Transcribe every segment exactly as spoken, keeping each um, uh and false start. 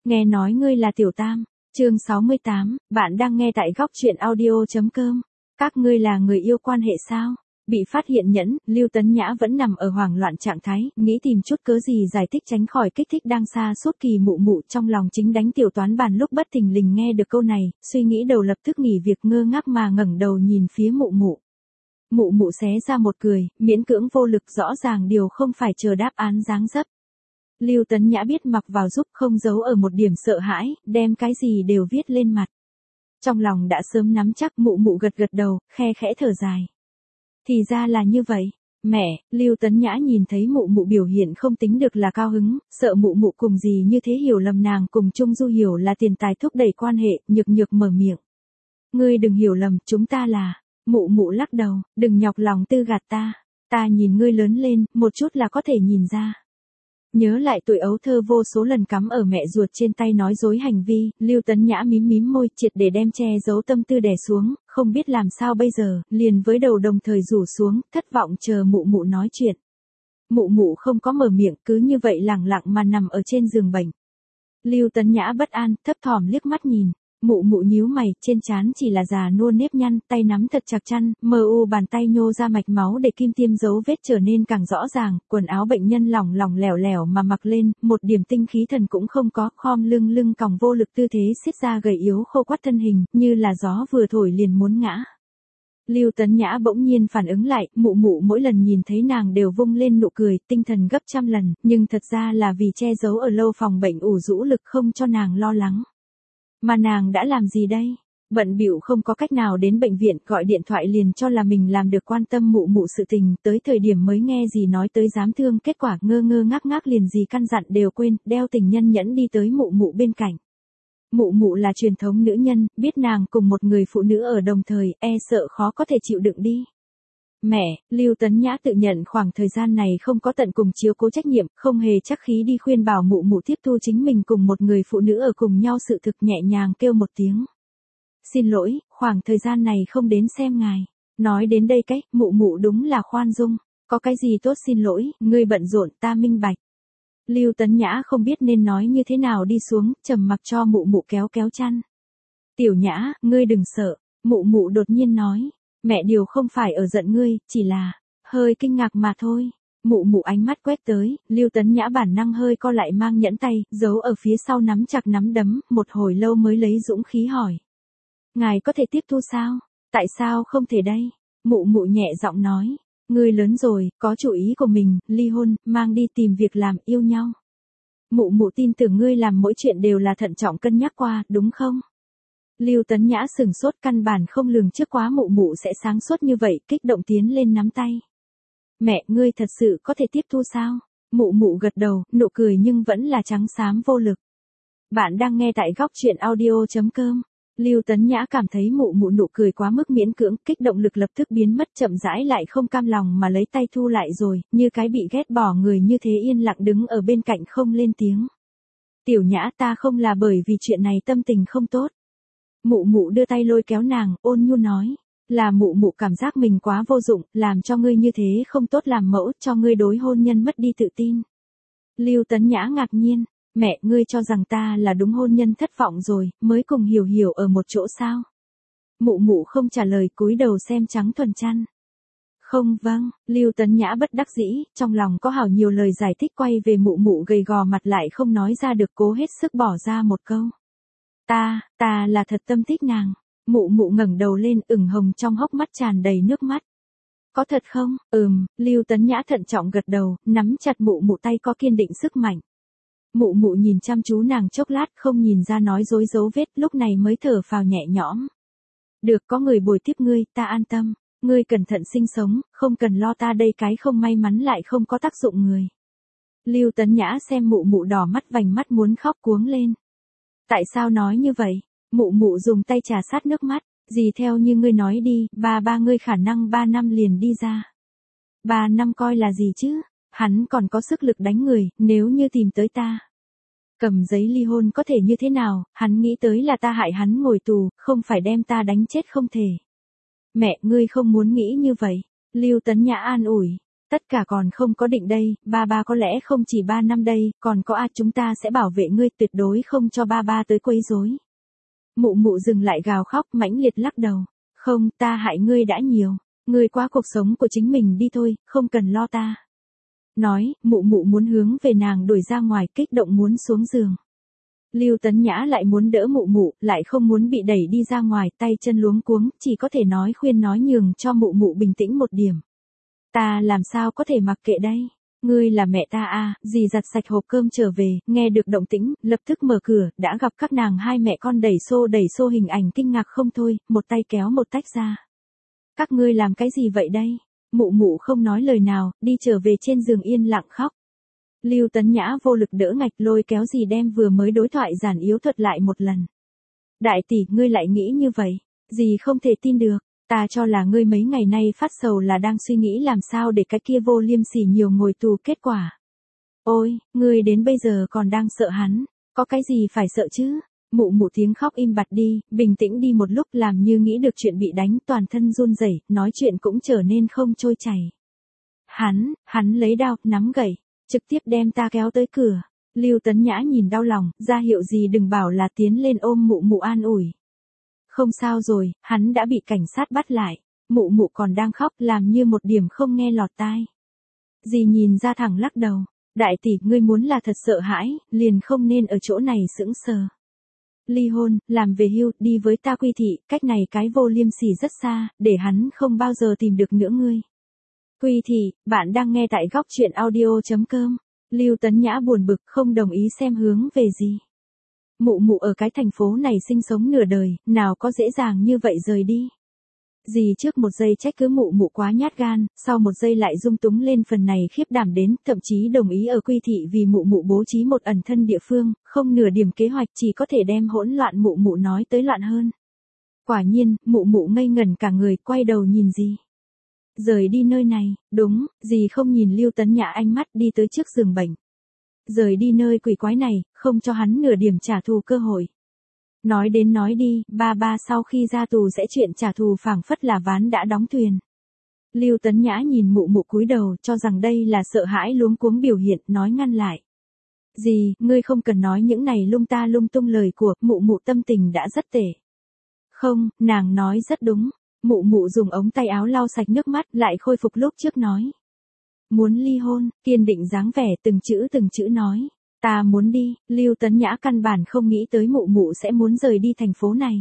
nghe nói ngươi là Tiểu Tam. Chương sáu mươi tám, bạn đang nghe tại góc truyện audio chấm com. Các ngươi là người yêu quan hệ sao? Bị phát hiện nhẫn, Lưu Tấn Nhã vẫn nằm ở hoảng loạn trạng thái, nghĩ tìm chút cớ gì giải thích tránh khỏi kích thích đang xa suốt kỳ mụ mụ trong lòng chính đánh tiểu toán bàn lúc bất thình lình nghe được câu này, suy nghĩ đầu lập tức nghỉ việc ngơ ngác mà ngẩng đầu nhìn phía mụ mụ. Mụ mụ xé ra một cười, miễn cưỡng vô lực rõ ràng điều không phải chờ đáp án dáng dấp. Lưu Tấn Nhã biết mặc vào giúp không giấu ở một điểm sợ hãi, đem cái gì đều viết lên mặt. Trong lòng đã sớm nắm chắc mụ mụ gật gật đầu, khe khẽ thở dài. Thì ra là như vậy. Mẹ, Lưu Tấn Nhã nhìn thấy mụ mụ biểu hiện không tính được là cao hứng, sợ mụ mụ cùng gì như thế hiểu lầm nàng cùng Trung Du hiểu là tiền tài thúc đẩy quan hệ, nhược nhược mở miệng. Ngươi đừng hiểu lầm, chúng ta là, mụ mụ lắc đầu, đừng nhọc lòng tư gạt ta, ta nhìn ngươi lớn lên, một chút là có thể nhìn ra. Nhớ lại tuổi ấu thơ vô số lần cắm ở mẹ ruột trên tay nói dối hành vi, Lưu Tấn Nhã mím mím môi triệt để đem che giấu tâm tư đè xuống, không biết làm sao bây giờ, liền với đầu đồng thời rủ xuống, thất vọng chờ mụ mụ nói chuyện. Mụ mụ không có mở miệng, cứ như vậy lẳng lặng mà nằm ở trên giường bệnh. Lưu Tấn Nhã bất an, thấp thỏm liếc mắt nhìn. Mụ mụ nhíu mày, trên trán chỉ là già nua nếp nhăn, tay nắm thật chặt chăn, mờ u bàn tay nhô ra mạch máu để kim tiêm dấu vết trở nên càng rõ ràng, quần áo bệnh nhân lỏng lỏng lẻo lẻo mà mặc lên, một điểm tinh khí thần cũng không có, khom lưng lưng còng vô lực tư thế xiết ra gầy yếu khô quắt thân hình, như là gió vừa thổi liền muốn ngã. Lưu Tấn Nhã bỗng nhiên phản ứng lại, mụ mụ mỗi lần nhìn thấy nàng đều vung lên nụ cười, tinh thần gấp trăm lần, nhưng thật ra là vì che giấu ở lâu phòng bệnh ủ rũ lực không cho nàng lo lắng. Mà nàng đã làm gì đây? Bận bịu không có cách nào đến bệnh viện, gọi điện thoại liền cho là mình làm được quan tâm mụ mụ sự tình, tới thời điểm mới nghe gì nói tới dám thương, kết quả ngơ ngơ ngác ngác liền gì căn dặn đều quên, đeo tình nhân nhẫn đi tới mụ mụ bên cạnh. Mụ mụ là truyền thống nữ nhân, biết nàng cùng một người phụ nữ ở đồng thời, e sợ khó có thể chịu đựng đi. Mẹ, Lưu Tấn Nhã tự nhận khoảng thời gian này không có tận cùng chiếu cố trách nhiệm, không hề chắc khí đi khuyên bảo mụ mụ tiếp thu chính mình cùng một người phụ nữ ở cùng nhau, sự thực nhẹ nhàng kêu một tiếng. Xin lỗi, khoảng thời gian này không đến xem ngài. Nói đến đây cách, mụ mụ đúng là khoan dung, có cái gì tốt xin lỗi, ngươi bận rộn ta minh bạch. Lưu Tấn Nhã không biết nên nói như thế nào đi xuống, trầm mặc cho mụ mụ kéo kéo chăn. Tiểu Nhã, ngươi đừng sợ, mụ mụ đột nhiên nói. Mẹ điều không phải ở giận ngươi, chỉ là, hơi kinh ngạc mà thôi. Mụ mụ ánh mắt quét tới, Lưu Tấn Nhã bản năng hơi co lại mang nhẫn tay, giấu ở phía sau nắm chặt nắm đấm, một hồi lâu mới lấy dũng khí hỏi. Ngài có thể tiếp thu sao? Tại sao không thể đây? Mụ mụ nhẹ giọng nói. Ngươi lớn rồi, có chủ ý của mình, ly hôn, mang đi tìm việc làm, yêu nhau. Mụ mụ tin tưởng ngươi làm mỗi chuyện đều là thận trọng cân nhắc qua, đúng không? Lưu Tấn Nhã sừng sốt, căn bản không lường trước quá mụ mụ sẽ sáng suốt như vậy, kích động tiến lên nắm tay. Mẹ, ngươi thật sự có thể tiếp thu sao? Mụ mụ gật đầu, nụ cười nhưng vẫn là trắng xám vô lực. Bạn đang nghe tại góc truyện audio chấm com. Lưu Tấn Nhã cảm thấy mụ mụ nụ cười quá mức miễn cưỡng, kích động lực lập tức biến mất, chậm rãi lại không cam lòng mà lấy tay thu lại rồi, như cái bị ghét bỏ người như thế yên lặng đứng ở bên cạnh không lên tiếng. Tiểu Nhã, ta không là bởi vì chuyện này tâm tình không tốt. Mụ mụ đưa tay lôi kéo nàng, ôn nhu nói, là mụ mụ cảm giác mình quá vô dụng, làm cho ngươi như thế không tốt làm mẫu, cho ngươi đối hôn nhân mất đi tự tin. Lưu Tấn Nhã ngạc nhiên, mẹ, ngươi cho rằng ta là đúng hôn nhân thất vọng rồi, mới cùng hiểu hiểu ở một chỗ sao? Mụ mụ không trả lời, cúi đầu xem trắng thuần chăn. Không, vâng, Lưu Tấn Nhã bất đắc dĩ, trong lòng có hảo nhiều lời giải thích, quay về mụ mụ gầy gò mặt lại không nói ra được, cố hết sức bỏ ra một câu. Ta, ta là thật tâm thích nàng. Mụ mụ ngẩng đầu lên, ửng hồng trong hốc mắt tràn đầy nước mắt. Có thật không? Ừm, Lưu Tấn Nhã thận trọng gật đầu, nắm chặt mụ mụ tay có kiên định sức mạnh. Mụ mụ nhìn chăm chú nàng chốc lát, không nhìn ra nói dối dấu vết, lúc này mới thở phào nhẹ nhõm. Được, có người bồi tiếp ngươi, ta an tâm. Ngươi cẩn thận sinh sống, không cần lo ta đây cái không may mắn lại không có tác dụng người. Lưu Tấn Nhã xem mụ mụ đỏ mắt vành mắt muốn khóc cuống lên. Tại sao nói như vậy? Mụ mụ dùng tay trà sát nước mắt, gì theo như ngươi nói đi, ba ba ngươi khả năng ba năm liền đi ra. Ba năm coi là gì chứ, hắn còn có sức lực đánh người, nếu như tìm tới ta. Cầm giấy ly hôn có thể như thế nào, hắn nghĩ tới là ta hại hắn ngồi tù, không phải đem ta đánh chết không thể. Mẹ, ngươi không muốn nghĩ như vậy, Lưu Tấn Nhã an ủi, Tất cả còn không có định đây, ba ba có lẽ không chỉ ba năm đây, còn có a chúng ta sẽ bảo vệ ngươi, tuyệt đối không cho ba ba tới quấy rối. Mụ mụ dừng lại gào khóc, mãnh liệt lắc đầu. Không, ta hại ngươi đã nhiều. Ngươi qua cuộc sống của chính mình đi thôi, không cần lo ta. Nói, mụ mụ muốn hướng về nàng đuổi ra ngoài, kích động muốn xuống giường. Lưu Tấn Nhã lại muốn đỡ mụ mụ, lại không muốn bị đẩy đi ra ngoài, tay chân luống cuống, chỉ có thể nói khuyên nói nhường cho mụ mụ bình tĩnh một điểm. Ta làm sao có thể mặc kệ đây? Ngươi là mẹ ta à, dì giặt sạch hộp cơm trở về, nghe được động tĩnh, lập tức mở cửa, đã gặp các nàng hai mẹ con đẩy xô đẩy xô hình ảnh kinh ngạc không thôi, một tay kéo một tách ra. Các ngươi làm cái gì vậy đây? Mụ mụ không nói lời nào, đi trở về trên giường yên lặng khóc. Lưu Tấn Nhã vô lực đỡ ngạch lôi kéo dì đem vừa mới đối thoại giản yếu thuật lại một lần. Đại tỷ, ngươi lại nghĩ như vậy, dì không thể tin được. Ta cho là ngươi mấy ngày nay phát sầu là đang suy nghĩ làm sao để cái kia vô liêm sỉ nhiều ngồi tù kết quả. Ôi, ngươi đến bây giờ còn đang sợ hắn, có cái gì phải sợ chứ? Mụ mụ tiếng khóc im bặt đi, bình tĩnh đi một lúc làm như nghĩ được chuyện bị đánh toàn thân run rẩy, nói chuyện cũng trở nên không trôi chảy. Hắn, hắn lấy đao, nắm gậy, trực tiếp đem ta kéo tới cửa. Lưu Tấn Nhã nhìn đau lòng, ra hiệu gì đừng bảo là tiến lên ôm mụ mụ an ủi. Không sao rồi, hắn đã bị cảnh sát bắt lại. Mụ mụ còn đang khóc làm như một điểm không nghe lọt tai. Dì nhìn ra thẳng lắc đầu. Đại tỷ, ngươi muốn là thật sợ hãi, liền không nên ở chỗ này sững sờ. Ly hôn, làm về hưu, đi với ta Quy thị, cách này cái vô liêm sỉ rất xa, để hắn không bao giờ tìm được nữa ngươi. Quy thị, bạn đang nghe tại góc truyện audio chấm com. Lưu Tấn Nhã buồn bực không đồng ý xem hướng về gì. Mụ mụ ở cái thành phố này sinh sống nửa đời, nào có dễ dàng như vậy rời đi. Dì trước một giây trách cứ mụ mụ quá nhát gan, sau một giây lại dung túng lên phần này khiếp đảm đến, thậm chí đồng ý ở Quy thị vì mụ mụ bố trí một ẩn thân địa phương, không nửa điểm kế hoạch chỉ có thể đem hỗn loạn mụ mụ nói tới loạn hơn. Quả nhiên, mụ mụ ngây ngẩn cả người, quay đầu nhìn dì. Rời đi nơi này, đúng, dì không nhìn Lưu Tấn Nhã ánh mắt đi tới trước giường bệnh. Rời đi nơi quỷ quái này, không cho hắn nửa điểm trả thù cơ hội. Nói đến nói đi, ba ba sau khi ra tù sẽ chuyện trả thù phảng phất là ván đã đóng thuyền. Lưu Tấn Nhã nhìn mụ mụ cúi đầu cho rằng đây là sợ hãi luống cuống biểu hiện, nói ngăn lại. Dì, ngươi không cần nói những này lung ta lung tung lời của, mụ mụ tâm tình đã rất tệ. Không, nàng nói rất đúng. Mụ mụ dùng ống tay áo lau sạch nước mắt lại khôi phục lúc trước nói. Muốn ly hôn, kiên định dáng vẻ từng chữ từng chữ nói. Ta muốn đi, Lưu Tấn Nhã căn bản không nghĩ tới mụ mụ sẽ muốn rời đi thành phố này.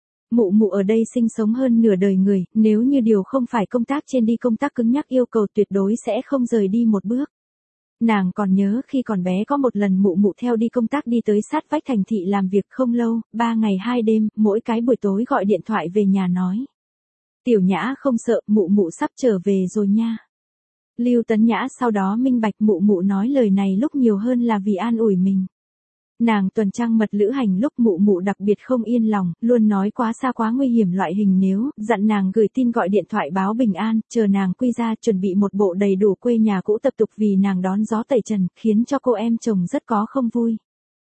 Mụ mụ ở đây sinh sống hơn nửa đời người, nếu như điều không phải công tác trên đi công tác cứng nhắc yêu cầu tuyệt đối sẽ không rời đi một bước. Nàng còn nhớ khi còn bé có một lần mụ mụ theo đi công tác đi tới sát vách thành thị làm việc không lâu, ba ngày hai đêm, mỗi cái buổi tối gọi điện thoại về nhà nói. Tiểu Nhã không sợ, mụ mụ sắp trở về rồi nha. Lưu Tấn Nhã sau đó minh bạch mụ mụ nói lời này lúc nhiều hơn là vì an ủi mình. Nàng tuần trăng mật lữ hành lúc mụ mụ đặc biệt không yên lòng, luôn nói quá xa quá nguy hiểm loại hình nếu, dặn nàng gửi tin gọi điện thoại báo bình an, chờ nàng quy ra chuẩn bị một bộ đầy đủ quê nhà cũ tập tục vì nàng đón gió tẩy trần, khiến cho cô em chồng rất có không vui.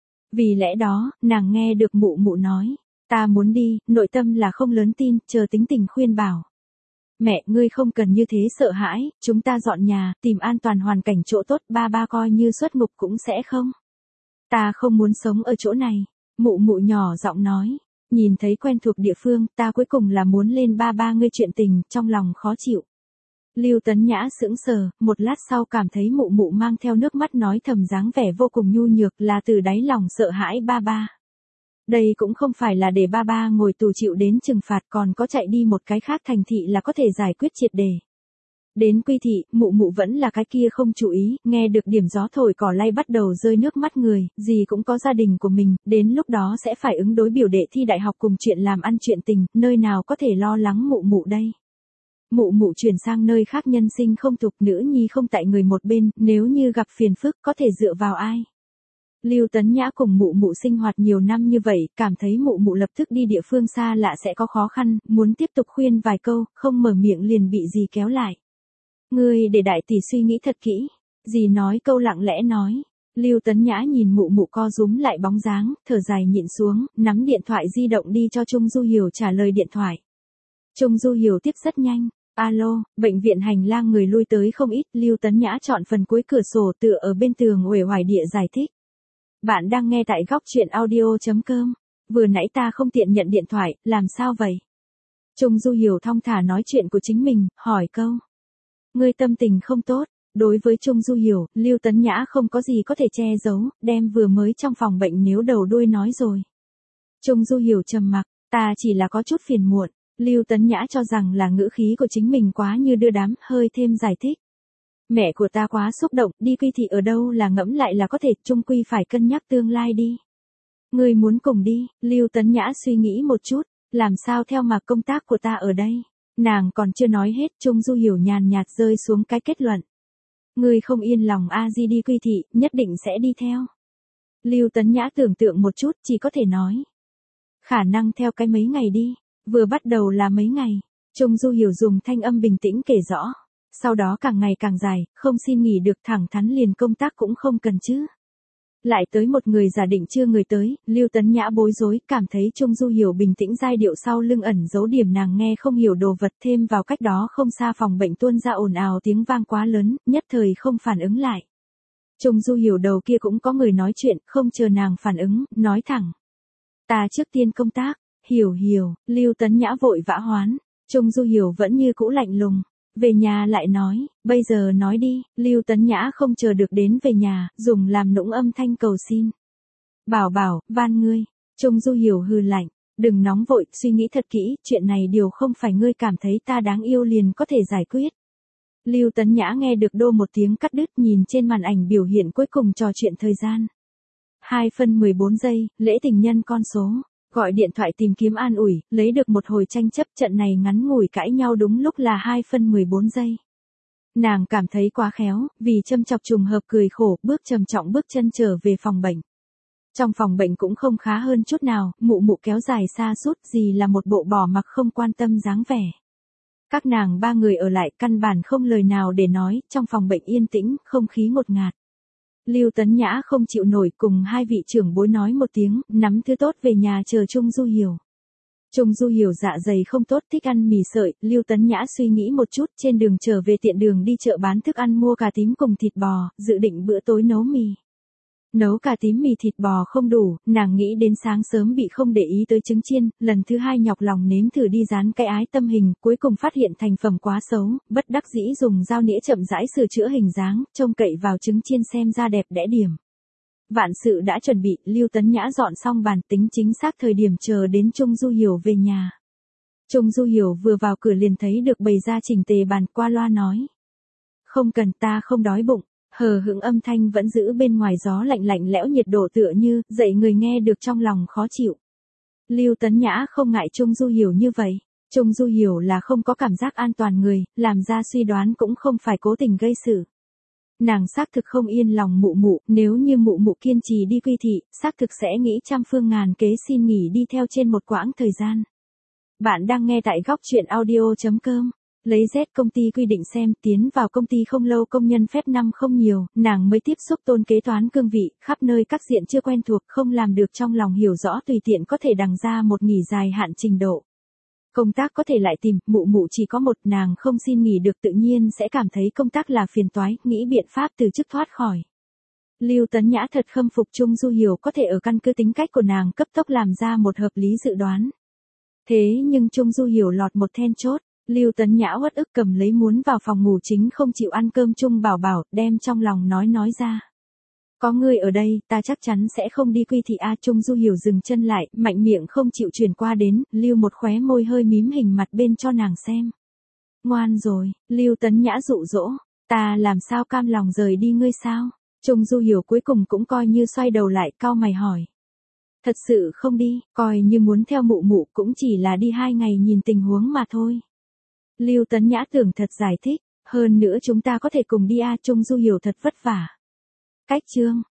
Vì lẽ đó, nàng nghe được mụ mụ nói, ta muốn đi, nội tâm là không lớn tin, chờ tính tình khuyên bảo. Mẹ, ngươi không cần như thế sợ hãi, chúng ta dọn nhà, tìm an toàn hoàn cảnh chỗ tốt, ba ba coi như xuất ngục cũng sẽ không. Ta không muốn sống ở chỗ này. Mụ mụ nhỏ giọng nói, nhìn thấy quen thuộc địa phương, ta cuối cùng là muốn lên ba ba ngươi chuyện tình, trong lòng khó chịu. Lưu Tấn Nhã sững sờ, một lát sau cảm thấy mụ mụ mang theo nước mắt nói thầm dáng vẻ vô cùng nhu nhược là từ đáy lòng sợ hãi ba ba. Đây cũng không phải là để ba ba ngồi tù chịu đến trừng phạt còn có chạy đi một cái khác thành thị là có thể giải quyết triệt đề. Đến Quy thị, mụ mụ vẫn là cái kia không chú ý, nghe được điểm gió thổi cỏ lay bắt đầu rơi nước mắt người, gì cũng có gia đình của mình, đến lúc đó sẽ phải ứng đối biểu đệ thi đại học cùng chuyện làm ăn chuyện tình, nơi nào có thể lo lắng mụ mụ đây. Mụ mụ chuyển sang nơi khác nhân sinh không tục nữ nhi không tại người một bên, nếu như gặp phiền phức có thể dựa vào ai. Lưu Tấn Nhã cùng mụ mụ sinh hoạt nhiều năm như vậy, cảm thấy mụ mụ lập tức đi địa phương xa lạ sẽ có khó khăn, muốn tiếp tục khuyên vài câu, không mở miệng liền bị dì kéo lại. Ngươi để đại tỷ suy nghĩ thật kỹ. Dì nói câu lặng lẽ nói. Lưu Tấn Nhã nhìn mụ mụ co rúm lại bóng dáng, thở dài nhịn xuống, nắm điện thoại di động đi cho Trung Du Hiểu trả lời điện thoại. Trung Du Hiểu tiếp rất nhanh. Alo, bệnh viện hành lang người lui tới không ít, Lưu Tấn Nhã chọn phần cuối cửa sổ tựa ở bên tường uể oải địa giải thích. Bạn đang nghe tại góc chuyện audio.com. Vừa nãy ta không tiện nhận điện thoại, làm sao vậy? Trung Du Hiểu thong thả nói chuyện của chính mình, hỏi câu. Ngươi tâm tình không tốt. Đối với Trung Du Hiểu, Lưu Tấn Nhã không có gì có thể che giấu, đem vừa mới trong phòng bệnh nếu đầu đuôi nói rồi. Trung Du Hiểu trầm mặc, ta chỉ là có chút phiền muộn. Lưu Tấn Nhã cho rằng là ngữ khí của chính mình quá như đưa đám, hơi thêm giải thích. Mẹ của ta quá xúc động, đi quy thị ở đâu là ngẫm lại là có thể, chung quy phải cân nhắc tương lai đi. Ngươi muốn cùng đi, Lưu Tấn Nhã suy nghĩ một chút, làm sao theo mà công tác của ta ở đây. Nàng còn chưa nói hết, Trung Du Hiểu nhàn nhạt rơi xuống cái kết luận. Ngươi không yên lòng a di đi quy thị, nhất định sẽ đi theo. Lưu Tấn Nhã tưởng tượng một chút, chỉ có thể nói. Khả năng theo cái mấy ngày đi. Vừa bắt đầu là mấy ngày, Trung Du Hiểu dùng thanh âm bình tĩnh kể rõ. Sau đó càng ngày càng dài, không xin nghỉ được, thẳng thắn liền công tác cũng không cần chứ. Lại tới một người giả định chưa người tới, Lưu Tấn Nhã bối rối, cảm thấy Trung Du Hiểu bình tĩnh giai điệu sau lưng ẩn giấu điểm nàng nghe không hiểu đồ vật, thêm vào cách đó không xa phòng bệnh tuôn ra ồn ào tiếng vang quá lớn, nhất thời không phản ứng lại. Trung Du Hiểu đầu kia cũng có người nói chuyện, không chờ nàng phản ứng, nói thẳng. Ta trước tiên công tác. Hiểu hiểu, Lưu Tấn Nhã vội vã hoán, Trung Du Hiểu vẫn như cũ lạnh lùng, về nhà lại nói, bây giờ nói đi, Lưu Tấn Nhã không chờ được đến về nhà, dùng làm nũng âm thanh cầu xin. Bảo bảo, van ngươi, Trung Du Hiểu hừ lạnh, đừng nóng vội, suy nghĩ thật kỹ, chuyện này điều không phải ngươi cảm thấy ta đáng yêu liền có thể giải quyết. Lưu Tấn Nhã nghe được đô một tiếng cắt đứt, nhìn trên màn ảnh biểu hiện cuối cùng trò chuyện thời gian. hai phân mười bốn giây, lễ tình nhân con số. Gọi điện thoại tìm kiếm an ủi, lấy được một hồi tranh chấp, trận này ngắn ngủi cãi nhau đúng lúc là hai phân mười bốn giây. Nàng cảm thấy quá khéo, vì châm chọc trùng hợp cười khổ, bước trầm trọng bước chân trở về phòng bệnh. Trong phòng bệnh cũng không khá hơn chút nào, mụ mụ kéo dài xa sút gì là một bộ bỏ mặc không quan tâm dáng vẻ. Các nàng ba người ở lại căn bản không lời nào để nói, trong phòng bệnh yên tĩnh, không khí ngột ngạt. Lưu Tấn Nhã không chịu nổi, cùng hai vị trưởng bối nói một tiếng, nắm thứ tốt về nhà chờ Trung Du Hiểu. Trung Du Hiểu dạ dày không tốt, thích ăn mì sợi, Lưu Tấn Nhã suy nghĩ một chút, trên đường trở về tiện đường đi chợ bán thức ăn mua cà tím cùng thịt bò, dự định bữa tối nấu mì. Nấu cà tím mì thịt bò không đủ, nàng nghĩ đến sáng sớm bị không để ý tới trứng chiên, lần thứ hai nhọc lòng nếm thử đi dán cái ái tâm hình, cuối cùng phát hiện thành phẩm quá xấu, bất đắc dĩ dùng dao nĩa chậm rãi sửa chữa hình dáng, trông cậy vào trứng chiên xem ra đẹp đẽ điểm. Vạn sự đã chuẩn bị, Lưu Tấn Nhã dọn xong bàn, tính chính xác thời điểm chờ đến Trung Du Hiểu về nhà. Trung Du Hiểu vừa vào cửa liền thấy được bày ra chỉnh tề bàn, qua loa nói. Không cần, ta không đói bụng. Hờ hững âm thanh vẫn giữ bên ngoài, gió lạnh lạnh lẽo, nhiệt độ tựa như dậy người nghe được trong lòng khó chịu. Lưu Tấn Nhã không ngại Trung Du Hiểu như vậy. Trung Du Hiểu là không có cảm giác an toàn người, làm ra suy đoán cũng không phải cố tình gây sự. Nàng xác thực không yên lòng mụ mụ, nếu như mụ mụ kiên trì đi quy thị, xác thực sẽ nghĩ trăm phương ngàn kế xin nghỉ đi theo trên một quãng thời gian. Bạn đang nghe tại góc chuyện audio.com. Lấy Z công ty quy định xem, tiến vào công ty không lâu, công nhân phép năm không nhiều, nàng mới tiếp xúc tôn kế toán cương vị, khắp nơi các diện chưa quen thuộc, không làm được trong lòng hiểu rõ, tùy tiện có thể đằng ra một nghỉ dài hạn trình độ. Công tác có thể lại tìm, mụ mụ chỉ có một, nàng không xin nghỉ được tự nhiên sẽ cảm thấy công tác là phiền toái, nghĩ biện pháp từ chức thoát khỏi. Lưu Tấn Nhã thật khâm phục Trung Du Hiểu có thể ở căn cứ tính cách của nàng cấp tốc làm ra một hợp lý dự đoán. Thế nhưng Trung Du Hiểu lọt một then chốt. Lưu Tấn Nhã uất ức cầm lấy muốn vào phòng ngủ chính không chịu ăn cơm Trung Bảo Bảo, đem trong lòng nói nói ra. Có người ở đây, ta chắc chắn sẽ không đi quy thị a. Trung Du Hiểu dừng chân lại, mạnh miệng không chịu chuyển qua đến, Lưu một khóe môi hơi mím hình mặt bên cho nàng xem. Ngoan rồi, Lưu Tấn Nhã dụ dỗ, ta làm sao cam lòng rời đi ngươi sao? Trung Du Hiểu cuối cùng cũng coi như xoay đầu lại, cau mày hỏi. Thật sự không đi, coi như muốn theo mụ mụ cũng chỉ là đi hai ngày nhìn tình huống mà thôi. Lưu Tấn Nhã tưởng thật giải thích, hơn nữa chúng ta có thể cùng đi a. Trung Du Hiểu thật vất vả. Cách chương,